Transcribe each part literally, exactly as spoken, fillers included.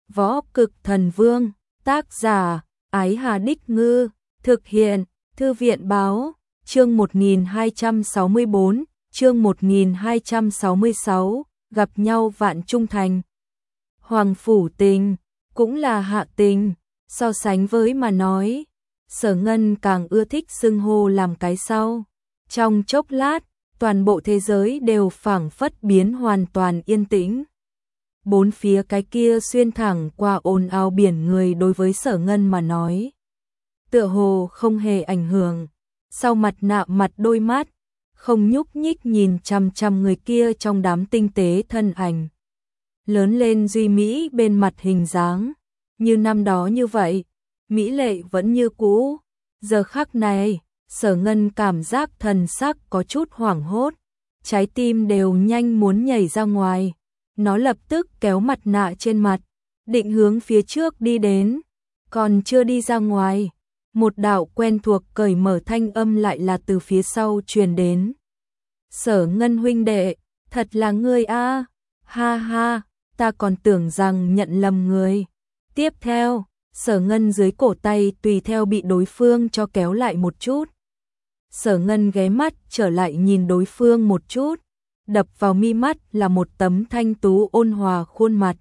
Võ Cực Thần Vương, tác giả, Ái Hà Đích Ngư, thực hiện, Thư viện Báo, chương một nghìn hai trăm sáu mươi bốn, chương một nghìn hai trăm sáu mươi sáu, gặp nhau vạn trung thành. Hoàng Phủ Tình, cũng là Hạ Tình, so sánh với mà nói, Sở Ngân càng ưa thích xưng hô làm cái sau. Trong chốc lát, toàn bộ thế giới đều phảng phất biến hoàn toàn yên tĩnh. Bốn phía cái kia xuyên thẳng qua ồn ào biển người đối với Sở Ngân mà nói, tựa hồ không hề ảnh hưởng. Sau mặt nạ mặt đôi mắt, không nhúc nhích nhìn chằm chằm người kia trong đám tinh tế thân ảnh. Lớn lên duy mỹ bên mặt hình dáng, như năm đó như vậy, mỹ lệ vẫn như cũ. Giờ khắc này, Sở Ngân cảm giác thần sắc có chút hoảng hốt, trái tim đều nhanh muốn nhảy ra ngoài. Nó lập tức kéo mặt nạ trên mặt, định hướng phía trước đi đến, còn chưa đi ra ngoài, một đạo quen thuộc cởi mở thanh âm lại là từ phía sau truyền đến. Sở Ngân huynh đệ, thật là ngươi a, ha ha, ta còn tưởng rằng nhận lầm người. Tiếp theo, Sở Ngân dưới cổ tay tùy theo bị đối phương cho kéo lại một chút. Sở Ngân ghé mắt trở lại nhìn đối phương một chút, đập vào mi mắt là một tấm thanh tú ôn hòa khuôn mặt.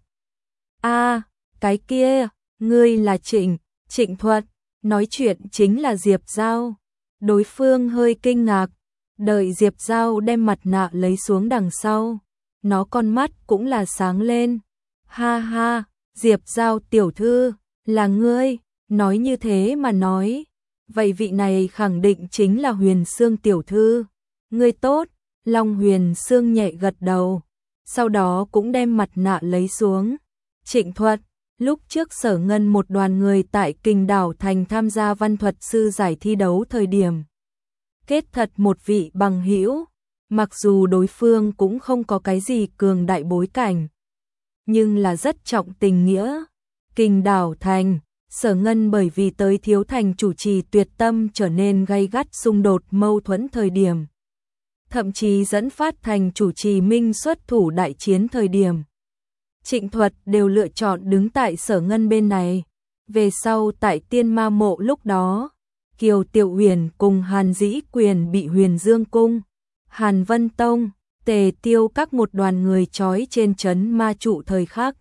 A, cái kia, ngươi là Trịnh, Trịnh Thuật, nói chuyện chính là Diệp Giao. Đối phương hơi kinh ngạc, đợi Diệp Giao đem mặt nạ lấy xuống đằng sau, nó con mắt cũng là sáng lên. Ha ha, Diệp Giao tiểu thư, là ngươi, nói như thế mà nói, vậy vị này khẳng định chính là Huyền Sương tiểu thư. Ngươi tốt. Long Huyền Sương nhẹ gật đầu, sau đó cũng đem mặt nạ lấy xuống. Trịnh Thuật, lúc trước Sở Ngân một đoàn người tại Kình Đảo Thành tham gia văn thuật sư giải thi đấu thời điểm, kết thật một vị bằng hữu, mặc dù đối phương cũng không có cái gì cường đại bối cảnh, nhưng là rất trọng tình nghĩa. Kình Đảo Thành, Sở Ngân bởi vì tới thiếu thành chủ trì tuyệt tâm trở nên gay gắt xung đột mâu thuẫn thời điểm, thậm chí dẫn phát thành chủ trì Minh xuất thủ đại chiến thời điểm, Trịnh Thuật đều lựa chọn đứng tại Sở Ngân bên này. Về sau tại Tiên Ma Mộ lúc đó, Kiều Tiểu Huyền cùng Hàn Dĩ Quyền bị Huyền Dương Cung, Hàn Vân Tông, Tề Tiêu các một đoàn người trói trên trấn ma trụ thời khắc.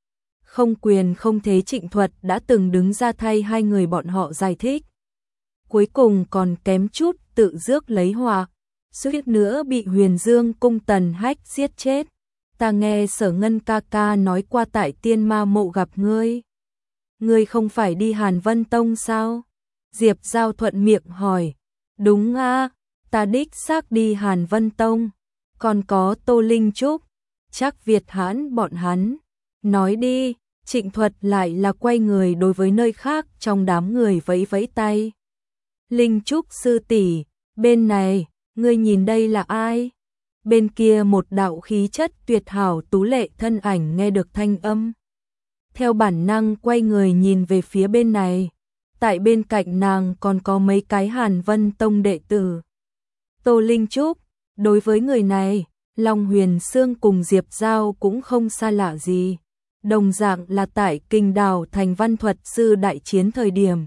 Không quyền không thế Trịnh Thuật đã từng đứng ra thay hai người bọn họ giải thích. Cuối cùng còn kém chút tự rước lấy họa, suýt nữa bị Huyền Dương Cung Tần Hách giết chết. Ta nghe Sở Ngân ca ca nói qua tại Tiên Ma Mộ gặp ngươi. Ngươi không phải đi Hàn Vân Tông sao? Diệp Giao thuận miệng hỏi. Đúng a, ta đích xác đi Hàn Vân Tông. Còn có Tô Linh Trúc, chắc Việt Hãn bọn hắn. Nói đi. Trịnh Thuật lại là quay người đối với nơi khác trong đám người vẫy vẫy tay. Linh Trúc sư tỷ, bên này, ngươi nhìn đây là ai? Bên kia một đạo khí chất tuyệt hảo tú lệ thân ảnh nghe được thanh âm, theo bản năng quay người nhìn về phía bên này. Tại bên cạnh nàng còn có mấy cái Hàn Vân Tông đệ tử. Tô Linh Trúc, đối với người này, Long Huyền Sương cùng Diệp Giao cũng không xa lạ gì. Đồng dạng là tại Kình Đảo Thành văn thuật sư đại chiến thời điểm,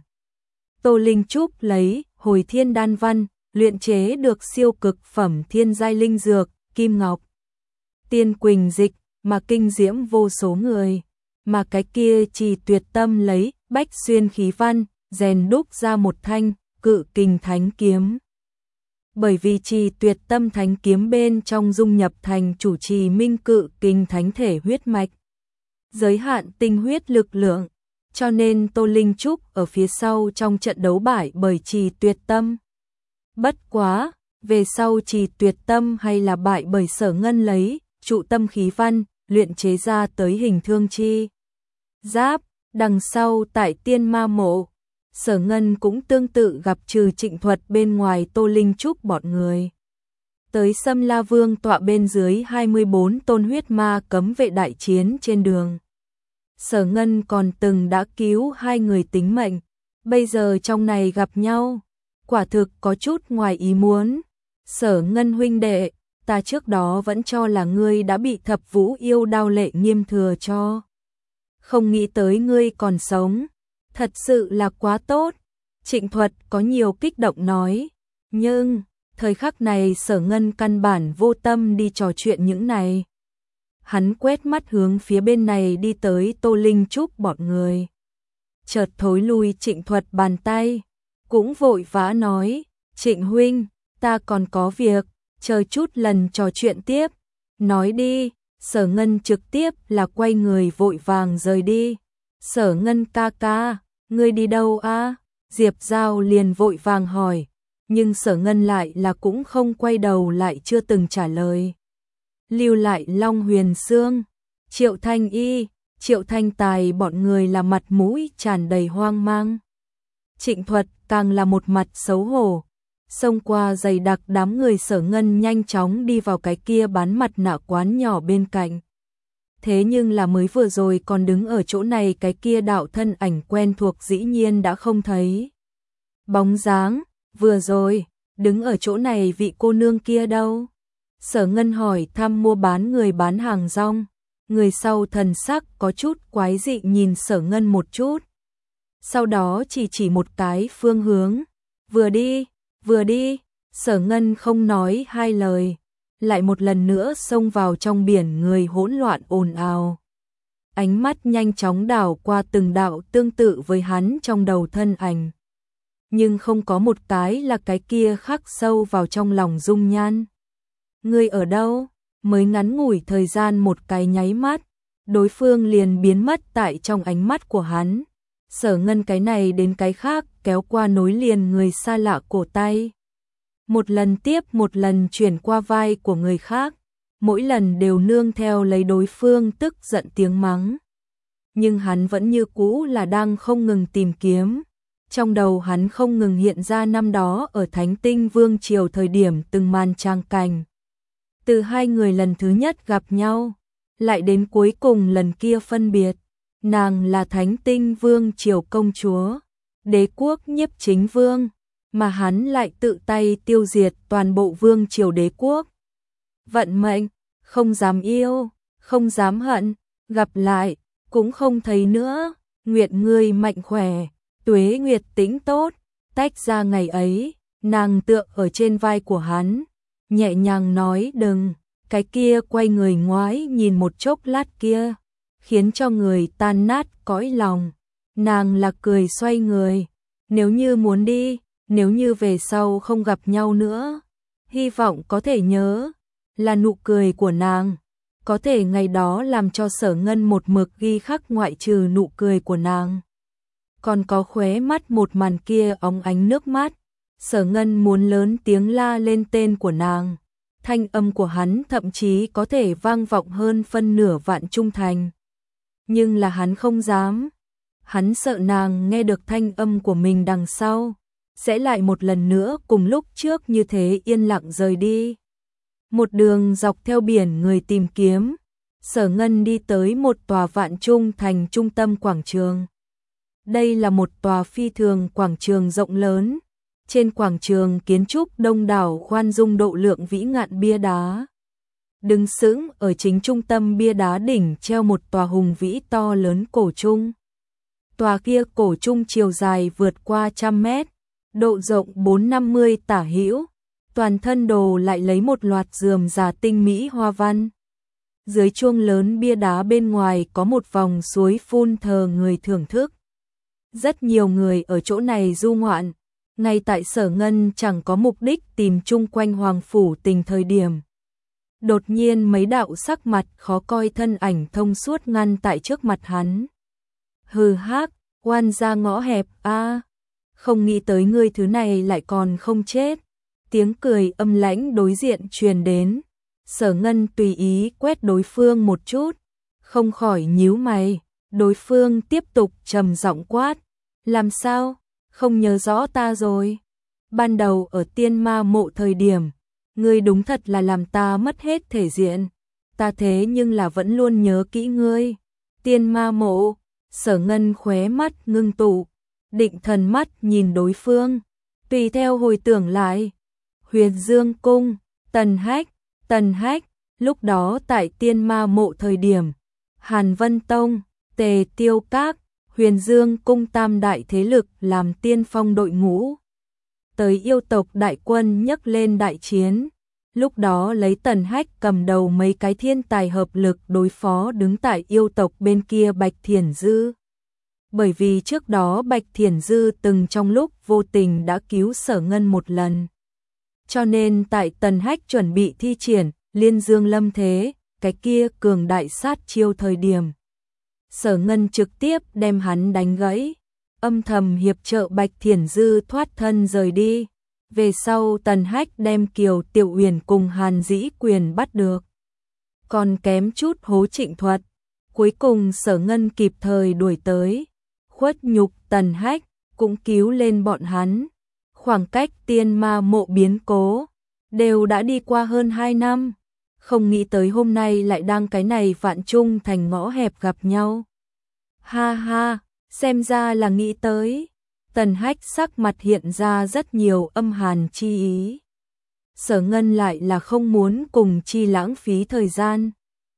Tô Linh Trúc lấy Hồi Thiên Đan Văn luyện chế được siêu cực phẩm thiên giai linh dược Kim Ngọc Tiên Quỳnh Dịch mà kinh diễm vô số người, mà cái kia Trì Tuyệt Tâm lấy Bách Xuyên khí văn rèn đúc ra một thanh Cự Kình Thánh Kiếm. Bởi vì Trì Tuyệt Tâm Thánh Kiếm bên trong dung nhập thành chủ trì Minh Cự Kình Thánh thể huyết mạch, giới hạn tinh huyết lực lượng, cho nên Tô Linh Trúc ở phía sau trong trận đấu bại bởi Trì Tuyệt Tâm. Bất quá, về sau Trì Tuyệt Tâm hay là bại bởi Sở Ngân lấy trụ tâm khí văn luyện chế ra tới hình thương chi giáp. Đằng sau tại Tiên Ma Mộ, Sở Ngân cũng tương tự gặp trừ Trịnh Thuật bên ngoài Tô Linh Trúc bọn người. Tới Sâm La Vương tọa bên dưới hai mươi bốn tôn huyết ma cấm vệ đại chiến trên đường. Sở Ngân còn từng đã cứu hai người tính mệnh, bây giờ trong này gặp nhau, quả thực có chút ngoài ý muốn. Sở Ngân huynh đệ, ta trước đó vẫn cho là ngươi đã bị Thập Vũ Yêu Đao Lệ Nghiêm thừa cho không nghĩ tới ngươi còn sống, thật sự là quá tốt. Trịnh Thuật có nhiều kích động nói, nhưng thời khắc này Sở Ngân căn bản vô tâm đi trò chuyện những này. Hắn quét mắt hướng phía bên này đi tới Tô Linh Trúc bọn người. Chợt thối lui Trịnh Thuật bàn tay, cũng vội vã nói, Trịnh huynh, ta còn có việc, chờ chút lần trò chuyện tiếp. Nói đi, Sở Ngân trực tiếp là quay người vội vàng rời đi. Sở Ngân ca ca, ngươi đi đâu a? Diệp Giao liền vội vàng hỏi, nhưng Sở Ngân lại là cũng không quay đầu lại chưa từng trả lời. Lưu lại Long Huyền Sương, Triệu Thanh Y, Triệu Thanh Tài bọn người là mặt mũi tràn đầy hoang mang. Trịnh Thuật càng là một mặt xấu hổ, xông qua dày đặc đám người Sở Ngân nhanh chóng đi vào cái kia bán mặt nạ quán nhỏ bên cạnh. Thế nhưng là mới vừa rồi còn đứng ở chỗ này cái kia đạo thân ảnh quen thuộc dĩ nhiên đã không thấy bóng dáng, vừa rồi, đứng ở chỗ này vị cô nương kia đâu? Sở Ngân hỏi thăm mua bán người bán hàng rong, người sau thần sắc có chút quái dị nhìn Sở Ngân một chút. Sau đó chỉ chỉ một cái phương hướng, vừa đi, vừa đi, Sở Ngân không nói hai lời, lại một lần nữa xông vào trong biển người hỗn loạn ồn ào. Ánh mắt nhanh chóng đảo qua từng đạo tương tự với hắn trong đầu thân ảnh. Nhưng không có một cái là cái kia khắc sâu vào trong lòng dung nhan. Ngươi ở đâu? Mới ngắn ngủi thời gian một cái nháy mắt, đối phương liền biến mất tại trong ánh mắt của hắn. Sở Ngân cái này đến cái khác kéo qua nối liền người xa lạ cổ tay. Một lần tiếp một lần chuyển qua vai của người khác, mỗi lần đều nương theo lấy đối phương tức giận tiếng mắng. Nhưng hắn vẫn như cũ là đang không ngừng tìm kiếm. Trong đầu hắn không ngừng hiện ra năm đó ở Thánh Tinh Vương Triều thời điểm từng màn trang cảnh. Từ hai người lần thứ nhất gặp nhau, lại đến cuối cùng lần kia phân biệt. Nàng là Thánh Tinh Vương Triều công chúa, đế quốc Nhiếp Chính Vương, mà hắn lại tự tay tiêu diệt toàn bộ Vương Triều đế quốc. Vận mệnh, không dám yêu, không dám hận, gặp lại, cũng không thấy nữa. Nguyệt ngươi mạnh khỏe, Tuế Nguyệt tĩnh tốt. Tách ra ngày ấy, nàng tựa ở trên vai của hắn, nhẹ nhàng nói đừng, cái kia quay người ngoái nhìn một chốc lát kia, khiến cho người tan nát cõi lòng. Nàng là cười xoay người, nếu như muốn đi, nếu như về sau không gặp nhau nữa, hy vọng có thể nhớ, là nụ cười của nàng, có thể ngày đó làm cho Sở Ngân một mực ghi khắc ngoại trừ nụ cười của nàng. Còn có khóe mắt một màn kia óng ánh nước mắt, Sở Ngân muốn lớn tiếng la lên tên của nàng. Thanh âm của hắn thậm chí có thể vang vọng hơn phân nửa vạn trung thành. Nhưng là hắn không dám. Hắn sợ nàng nghe được thanh âm của mình đằng sau, sẽ lại một lần nữa cùng lúc trước như thế yên lặng rời đi. Một đường dọc theo biển người tìm kiếm, Sở Ngân đi tới một tòa vạn trung thành trung tâm quảng trường. Đây là một tòa phi thường quảng trường rộng lớn. Trên quảng trường kiến trúc đông đảo khoan dung độ lượng vĩ ngạn bia đá. Đứng sững ở chính trung tâm bia đá đỉnh treo một tòa hùng vĩ to lớn cổ trung. Tòa kia cổ trung chiều dài vượt qua trăm mét, độ rộng bốn năm mươi tả hữu, toàn thân đồ lại lấy một loạt rườm rà tinh mỹ hoa văn. Dưới chuông lớn bia đá bên ngoài có một vòng suối phun thờ người thưởng thức. Rất nhiều người ở chỗ này du ngoạn, ngay tại Sở Ngân chẳng có mục đích tìm chung quanh Hoàng Phủ Tình thời điểm. Đột nhiên mấy đạo sắc mặt khó coi thân ảnh thông suốt ngăn tại trước mặt hắn. Hừ hác, oan ra ngõ hẹp a, không nghĩ tới ngươi thứ này lại còn không chết. Tiếng cười âm lãnh đối diện truyền đến. Sở Ngân tùy ý quét đối phương một chút, không khỏi nhíu mày. Đối phương tiếp tục trầm giọng quát, làm sao, không nhớ rõ ta rồi? Ban đầu ở Tiên Ma Mộ thời điểm, ngươi đúng thật là làm ta mất hết thể diện. Ta thế nhưng là vẫn luôn nhớ kỹ ngươi. Tiên Ma Mộ, Sở Ngân khóe mắt ngưng tụ, định thần mắt nhìn đối phương, tùy theo hồi tưởng lại. Huyền Dương Cung, Tần Hách, Tần Hách, lúc đó tại Tiên Ma Mộ thời điểm, Hàn Vân Tông, Tề Tiêu Các, Huyền Dương cung tam đại thế lực làm tiên phong đội ngũ. Tới yêu tộc đại quân nhấc lên đại chiến. Lúc đó lấy Tần Hách cầm đầu mấy cái thiên tài hợp lực đối phó đứng tại yêu tộc bên kia Bạch Thiển Dư. Bởi vì trước đó Bạch Thiển Dư từng trong lúc vô tình đã cứu Sở Ngân một lần. Cho nên tại Tần Hách chuẩn bị thi triển Liên Dương Lâm Thế, cái kia cường đại sát chiêu thời điểm. Sở Ngân trực tiếp đem hắn đánh gãy, âm thầm hiệp trợ Bạch Thiển Dư thoát thân rời đi. Về sau Tần Hách đem Kiều Tiểu Uyển cùng Hàn Dĩ Quyền bắt được. Còn kém chút hố Trịnh Thuật. Cuối cùng Sở Ngân kịp thời đuổi tới. Khuất nhục Tần Hách, cũng cứu lên bọn hắn. Khoảng cách tiên ma mộ biến cố, đều đã đi qua hơn hai năm. Không nghĩ tới hôm nay lại đang cái này vạn trung thành ngõ hẹp gặp nhau. Ha ha, xem ra là nghĩ tới. Tần Hách sắc mặt hiện ra rất nhiều âm hàn chi ý. Sở Ngân lại là không muốn cùng chi lãng phí thời gian.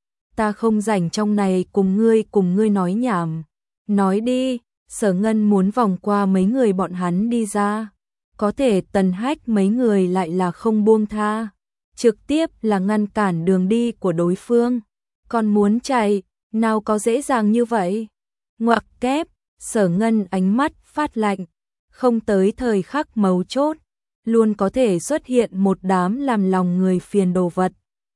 Ta không rảnh trong này cùng ngươi cùng ngươi nói nhảm. Nói đi, Sở Ngân muốn vòng qua mấy người bọn hắn đi ra. Có thể Tần Hách mấy người lại là không buông tha. Trực tiếp là ngăn cản đường đi của đối phương. Còn muốn chạy, nào có dễ dàng như vậy. Ngoặc kép, Sở Ngân ánh mắt phát lạnh. Không tới thời khắc mấu chốt, luôn có thể xuất hiện một đám làm lòng người phiền đồ vật.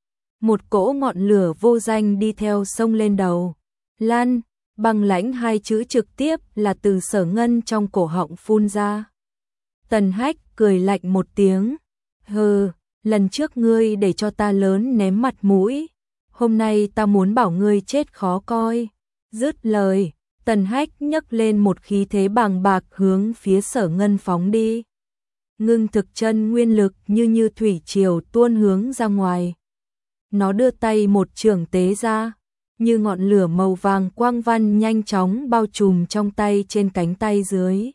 Một cỗ ngọn lửa vô danh đi theo sông lên đầu. Lan, băng lãnh hai chữ trực tiếp là từ Sở Ngân trong cổ họng phun ra. Tần Hách cười lạnh một tiếng. Hừ, lần trước ngươi để cho ta lớn ném mặt mũi. Hôm nay ta muốn bảo ngươi chết khó coi. Dứt lời, Tần Hách nhấc lên một khí thế bàng bạc hướng phía Sở Ngân phóng đi. Ngưng thực chân nguyên lực như như thủy triều tuôn hướng ra ngoài. Nó đưa tay một chưởng tế ra, như ngọn lửa màu vàng quang văn nhanh chóng bao trùm trong tay trên cánh tay dưới.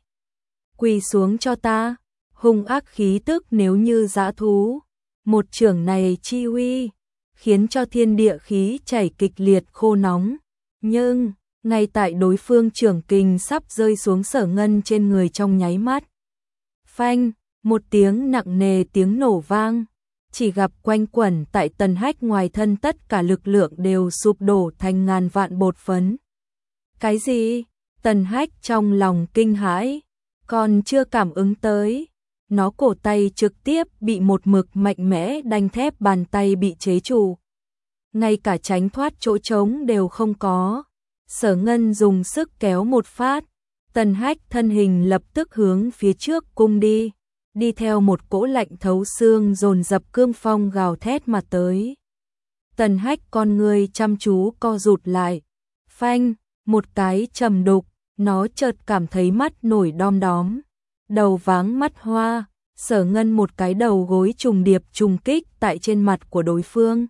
Quỳ xuống cho ta, hung ác khí tức nếu như dã thú. Một chưởng này chi uy, khiến cho thiên địa khí chảy kịch liệt khô nóng. Nhưng, ngay tại đối phương chưởng kình sắp rơi xuống Sở Ngân trên người trong nháy mắt. Phanh, một tiếng nặng nề tiếng nổ vang. Chỉ gặp quanh quẩn tại Tần Hách ngoài thân tất cả lực lượng đều sụp đổ thành ngàn vạn bột phấn. Cái gì? Tần Hách trong lòng kinh hãi, còn chưa cảm ứng tới. Nó cổ tay trực tiếp bị một mực mạnh mẽ đanh thép bàn tay bị chế trụ. Ngay cả tránh thoát chỗ trống đều không có. Sở Ngân dùng sức kéo một phát. Tần Hách thân hình lập tức hướng phía trước cung đi. Đi theo một cỗ lạnh thấu xương dồn dập cương phong gào thét mà tới. Tần Hách con người chăm chú co rụt lại. Phanh, một cái trầm đục, nó chợt cảm thấy mắt nổi đom đóm. Đầu váng mắt hoa, Sở Ngân một cái đầu gối trùng điệp trùng kích tại trên mặt của đối phương.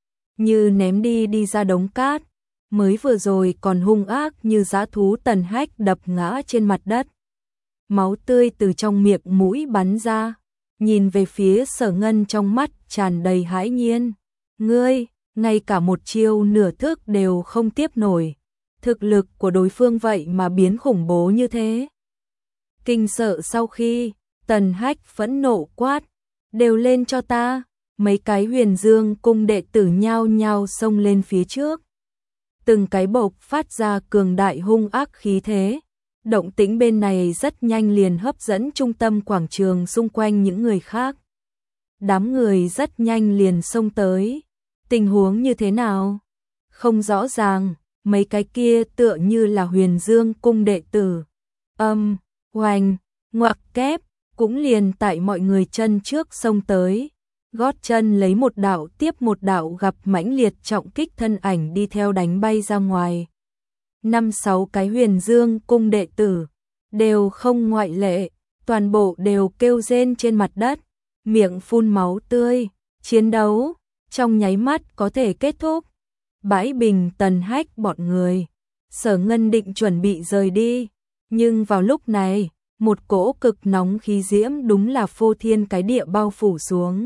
Như ném đi đi ra đống cát, mới vừa rồi còn hung ác như dã thú. Tần Hách đập ngã trên mặt đất. Máu tươi từ trong miệng mũi bắn ra, nhìn về phía Sở Ngân trong mắt tràn đầy hãi nhiên. Ngươi, ngay cả một chiêu nửa thức đều không tiếp nổi. Thực lực của đối phương vậy mà biến khủng bố như thế. Kinh sợ sau khi, Tần Hách phẫn nộ quát, đều lên cho ta. Mấy cái Huyền Dương cung đệ tử nhao nhao xông lên phía trước. Từng cái bộc phát ra cường đại hung ác khí thế. Động tĩnh bên này rất nhanh liền hấp dẫn trung tâm quảng trường xung quanh những người khác. Đám người rất nhanh liền xông tới. Tình huống như thế nào? Không rõ ràng, mấy cái kia tựa như là Huyền Dương cung đệ tử. Âm, hoành, ngoặc kép, cũng liền tại mọi người chân trước xông tới. Gót chân lấy một đạo tiếp một đạo gặp mãnh liệt trọng kích thân ảnh đi theo đánh bay ra ngoài. Năm sáu cái Huyền Dương cung đệ tử, đều không ngoại lệ, toàn bộ đều kêu rên trên mặt đất, miệng phun máu tươi. Chiến đấu trong nháy mắt có thể kết thúc. Bãi bình Tần Hách bọn người, Sở Ngân định chuẩn bị rời đi, nhưng vào lúc này, một cỗ cực nóng khí diễm đúng là phô thiên cái địa bao phủ xuống.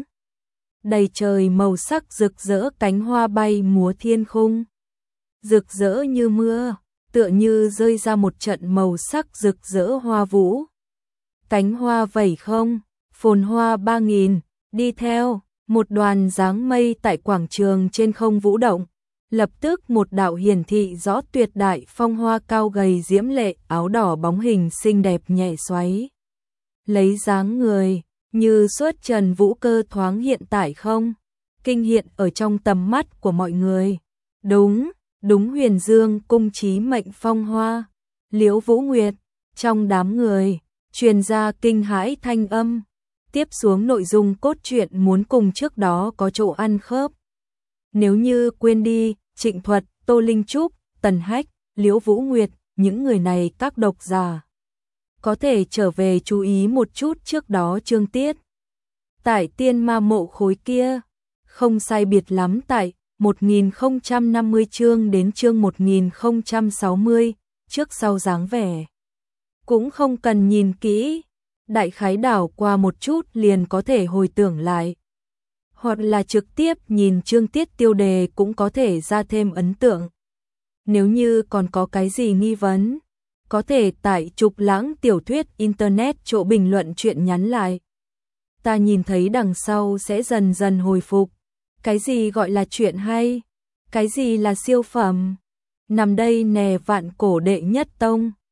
Đầy trời màu sắc rực rỡ, cánh hoa bay múa thiên khung, rực rỡ như mưa. tựa như rơi ra một trận màu sắc rực rỡ hoa vũ. Cánh hoa vẩy không, phồn hoa ba nghìn, đi theo, một đoàn dáng mây tại quảng trường trên không vũ động. Lập tức một đạo hiển thị rõ tuyệt đại phong hoa cao gầy diễm lệ, áo đỏ bóng hình xinh đẹp nhẹ xoáy. Lấy dáng người, như xuất trần vũ cơ thoáng hiện tại không, kinh hiện ở trong tầm mắt của mọi người. Đúng, đúng Huyền Dương cung chí mệnh phong hoa, Liễu Vũ Nguyệt, trong đám người, truyền ra kinh hãi thanh âm. Tiếp xuống nội dung cốt truyện muốn cùng trước đó có chỗ ăn khớp. Nếu như quên đi, Trịnh Thuật, Tô Linh Trúc, Tần Hách, Liễu Vũ Nguyệt, những người này các độc giả có thể trở về chú ý một chút trước đó chương tiết. Tại tiên ma mộ khối kia, không sai biệt lắm tại một nghìn không trăm năm mươi chương đến chương một nghìn không trăm sáu mươi, trước sau dáng vẻ. Cũng không cần nhìn kỹ, đại khái đảo qua một chút liền có thể hồi tưởng lại. Hoặc là trực tiếp nhìn chương tiết tiêu đề cũng có thể ra thêm ấn tượng. Nếu như còn có cái gì nghi vấn, có thể tại Trục Lãng tiểu thuyết internet chỗ bình luận chuyện nhắn lại. Ta nhìn thấy đằng sau sẽ dần dần hồi phục. Cái gì gọi là chuyện hay? Cái gì là siêu phẩm? Nằm đây nè vạn cổ đệ nhất tông.